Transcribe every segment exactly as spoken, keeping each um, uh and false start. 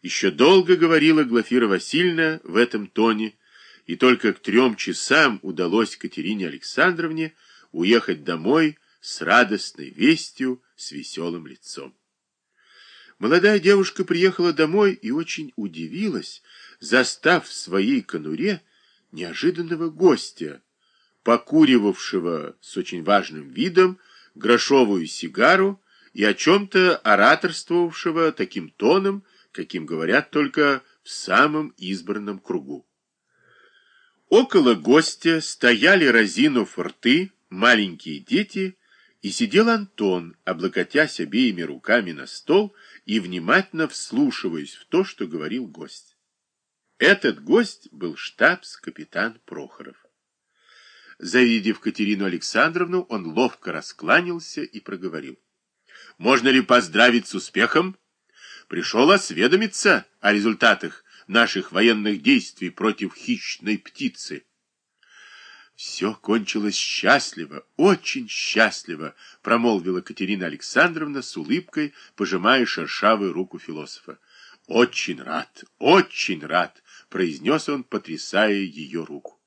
Еще долго говорила Глафира Васильевна в этом тоне, и только к трем часам удалось Катерине Александровне уехать домой с радостной вестью, с веселым лицом. Молодая девушка приехала домой и очень удивилась, застав в своей конуре неожиданного гостя, покуривавшего с очень важным видом грошовую сигару и о чем-то ораторствовавшего таким тоном, каким говорят только в самом избранном кругу. Около гостя стояли, разинув рты, маленькие дети, и сидел Антон, облокотясь обеими руками на стол и внимательно вслушиваясь в то, что говорил гость. Этот гость был штабс-капитан Прохоров. Завидев Катерину Александровну, он ловко раскланялся и проговорил: «Можно ли поздравить с успехом? Пришел осведомиться о результатах наших военных действий против хищной птицы». «Все кончилось счастливо, очень счастливо», — промолвила Катерина Александровна с улыбкой, пожимая шершавую руку философа. «Очень рад, очень рад», — произнес он, потрясая ее руку.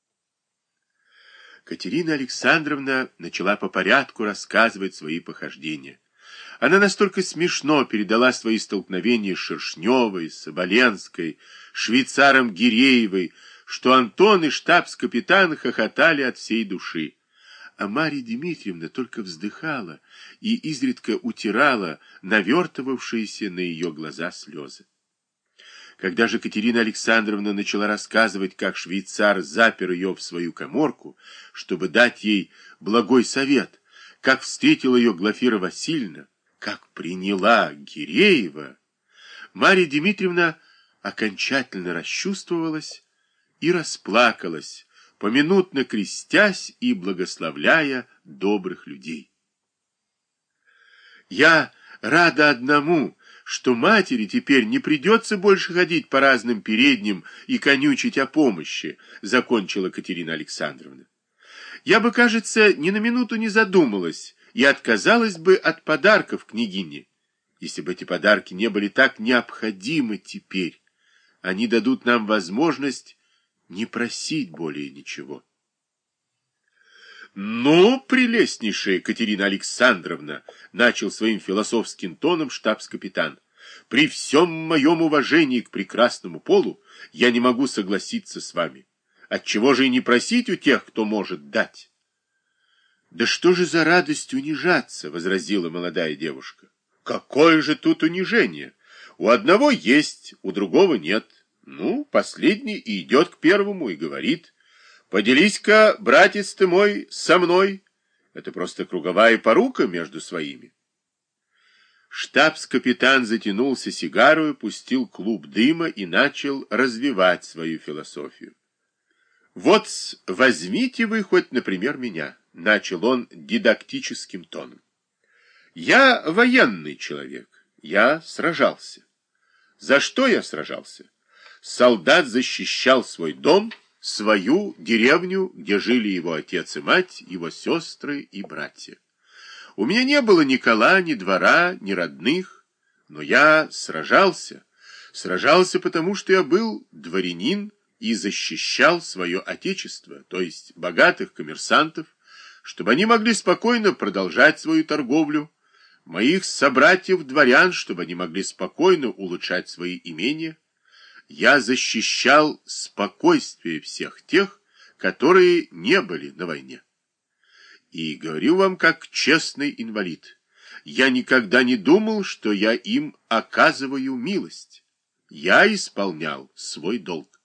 Катерина Александровна начала по порядку рассказывать свои похождения. Она настолько смешно передала свои столкновения с Шершневой, Соболенской, швейцаром Гиреевой, что Антон и штабс-капитан хохотали от всей души. А Марья Дмитриевна только вздыхала и изредка утирала навертывавшиеся на ее глаза слезы. Когда же Катерина Александровна начала рассказывать, как швейцар запер ее в свою каморку, чтобы дать ей благой совет, как встретила ее Глафира Васильевна, как приняла Гиреева, Марья Дмитриевна окончательно расчувствовалась и расплакалась, поминутно крестясь и благословляя добрых людей. «Я рада одному, что матери теперь не придется больше ходить по разным передним и конючить о помощи», — закончила Катерина Александровна. «Я бы, кажется, ни на минуту не задумалась и отказалась бы от подарков княгине, если бы эти подарки не были так необходимы теперь. Они дадут нам возможность не просить более ничего». «Ну, прелестнейшая Катерина Александровна», — начал своим философским тоном штабс-капитан, «при всем моем уважении к прекрасному полу я не могу согласиться с вами. Отчего же и не просить у тех, кто может дать?» «Да что же за радость унижаться?» — возразила молодая девушка. «Какое же тут унижение? У одного есть, у другого нет. Ну, последний и идет к первому и говорит: поделись-ка, братец ты мой, со мной. Это просто круговая порука между своими». Штабс-капитан затянулся сигарой, пустил клуб дыма и начал развивать свою философию. «Вот возьмите вы хоть, например, меня», — начал он дидактическим тоном. «Я военный человек, я сражался. За что я сражался? Солдат защищал свой дом, свою деревню, где жили его отец и мать, его сестры и братья. У меня не было ни кола, ни двора, ни родных, но я сражался. Сражался, потому что я был дворянин и защищал свое отечество, то есть богатых коммерсантов, чтобы они могли спокойно продолжать свою торговлю, моих собратьев-дворян, чтобы они могли спокойно улучшать свои имения. Я защищал спокойствие всех тех, которые не были на войне. И говорю вам, как честный инвалид, я никогда не думал, что я им оказываю милость. Я исполнял свой долг.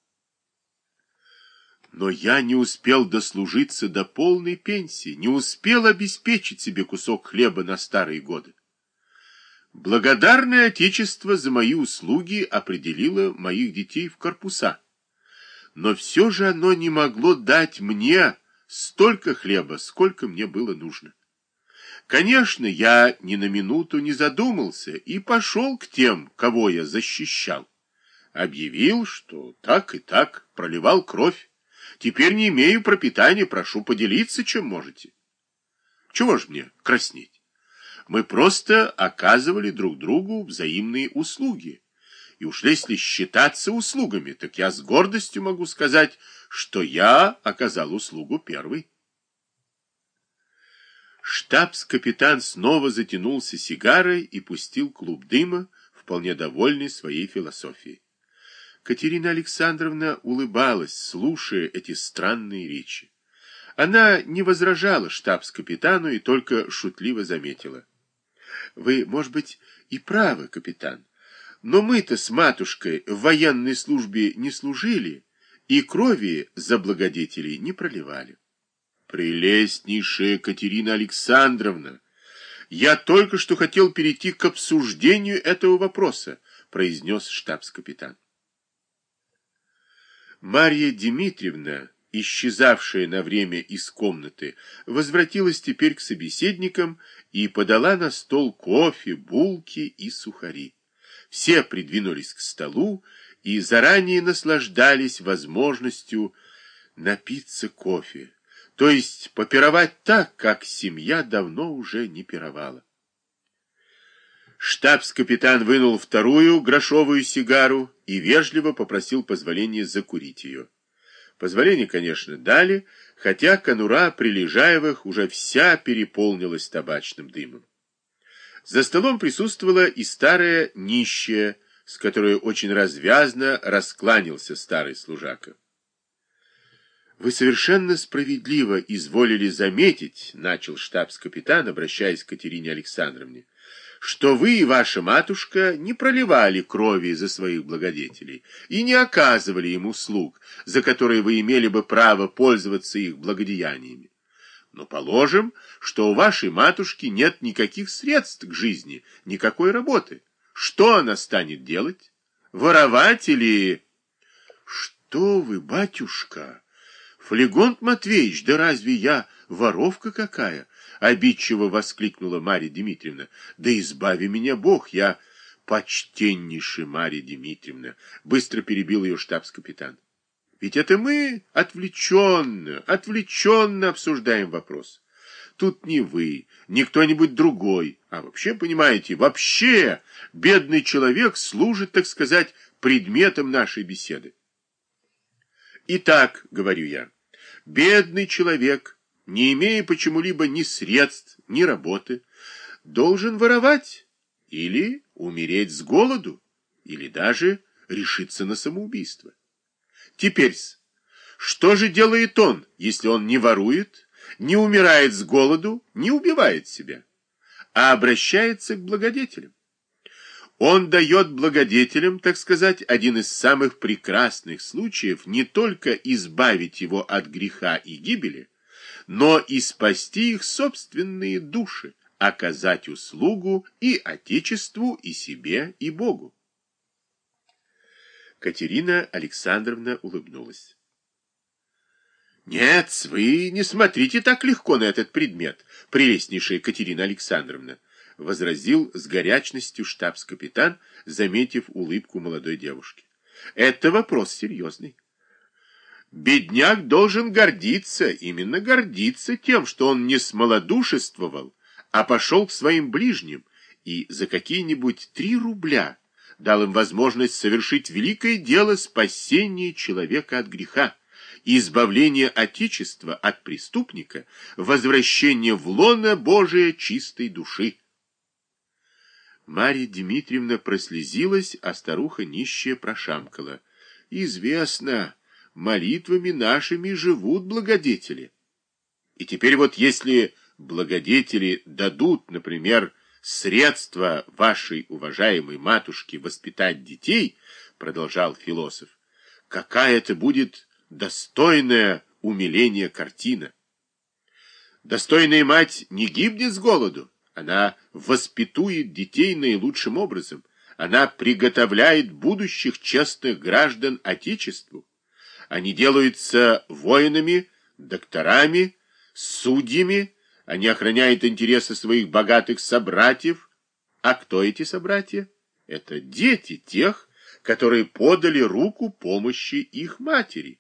Но я не успел дослужиться до полной пенсии, не успел обеспечить себе кусок хлеба на старые годы. Благодарное Отечество за мои услуги определило моих детей в корпуса. Но все же оно не могло дать мне столько хлеба, сколько мне было нужно. Конечно, я ни на минуту не задумался и пошел к тем, кого я защищал. Объявил, что так и так, проливал кровь. Теперь не имею пропитания, прошу поделиться, чем можете. Чего ж мне краснеть? Мы просто оказывали друг другу взаимные услуги. И уж если считаться услугами, так я с гордостью могу сказать, что я оказал услугу первый. Штабс-капитан снова затянулся сигарой и пустил клуб дыма, вполне довольный своей философией. Катерина Александровна улыбалась, слушая эти странные речи. Она не возражала штабс-капитану и только шутливо заметила: «Вы, может быть, и правы, капитан, но мы-то с матушкой в военной службе не служили и крови за благодетелей не проливали». «Прелестнейшая Катерина Александровна, я только что хотел перейти к обсуждению этого вопроса», произнес штабс-капитан. Марья Дмитриевна, исчезавшая на время из комнаты, возвратилась теперь к собеседникам и подала на стол кофе, булки и сухари. Все придвинулись к столу и заранее наслаждались возможностью напиться кофе, то есть попировать так, как семья давно уже не пировала. Штабс-капитан вынул вторую грошовую сигару и вежливо попросил позволения закурить ее. Позволение, конечно, дали, хотя конура Прилежаевых уже вся переполнилась табачным дымом. За столом присутствовала и старая нищая, с которой очень развязно раскланялся старый служака. «Вы совершенно справедливо изволили заметить, — начал штабс-капитан, обращаясь к Катерине Александровне, — что вы и ваша матушка не проливали крови за своих благодетелей и не оказывали им услуг, за которые вы имели бы право пользоваться их благодеяниями. Но положим, что у вашей матушки нет никаких средств к жизни, никакой работы. Что она станет делать? Воровать или...» «Что вы, батюшка? Флегонт Матвеевич, да разве я воровка какая?» — обидчиво воскликнула Марья Дмитриевна. «Да избави меня Бог, я...» «Почтеннейшая Марья Дмитриевна!» — быстро перебил ее штабс-капитан. «Ведь это мы отвлеченно, отвлеченно обсуждаем вопрос. Тут не вы, не кто-нибудь другой, а вообще, понимаете, вообще бедный человек служит, так сказать, предметом нашей беседы. Итак, говорю я, бедный человек, не имея почему-либо ни средств, ни работы, должен воровать или умереть с голоду, или даже решиться на самоубийство. Теперь, что же делает он, если он не ворует, не умирает с голоду, не убивает себя, а обращается к благодетелям? Он дает благодетелям, так сказать, один из самых прекрасных случаев не только избавить его от греха и гибели, но и спасти их собственные души, оказать услугу и Отечеству, и себе, и Богу. Катерина Александровна улыбнулась. «Нет, вы не смотрите так легко на этот предмет, прелестнейшая Катерина Александровна», возразил с горячностью штабс-капитан, заметив улыбку молодой девушки. «Это вопрос серьезный. Бедняк должен гордиться, именно гордиться тем, что он не смолодушествовал, а пошел к своим ближним и за какие-нибудь три рубля дал им возможность совершить великое дело спасения человека от греха, избавления Отечества от преступника, возвращения в лоно Божие чистой души». Марья Дмитриевна прослезилась, а старуха нищая прошамкала: «Известно, молитвами нашими живут благодетели. И теперь вот если благодетели дадут, например, средства вашей уважаемой матушке воспитать детей, продолжал философ, какая это будет достойная умиления картина. Достойная мать не гибнет с голоду, она воспитует детей наилучшим образом, она приготовляет будущих честных граждан Отечеству. Они делаются воинами, докторами, судьями, они охраняют интересы своих богатых собратьев. А кто эти собратья? Это дети тех, которые подали руку помощи их матери.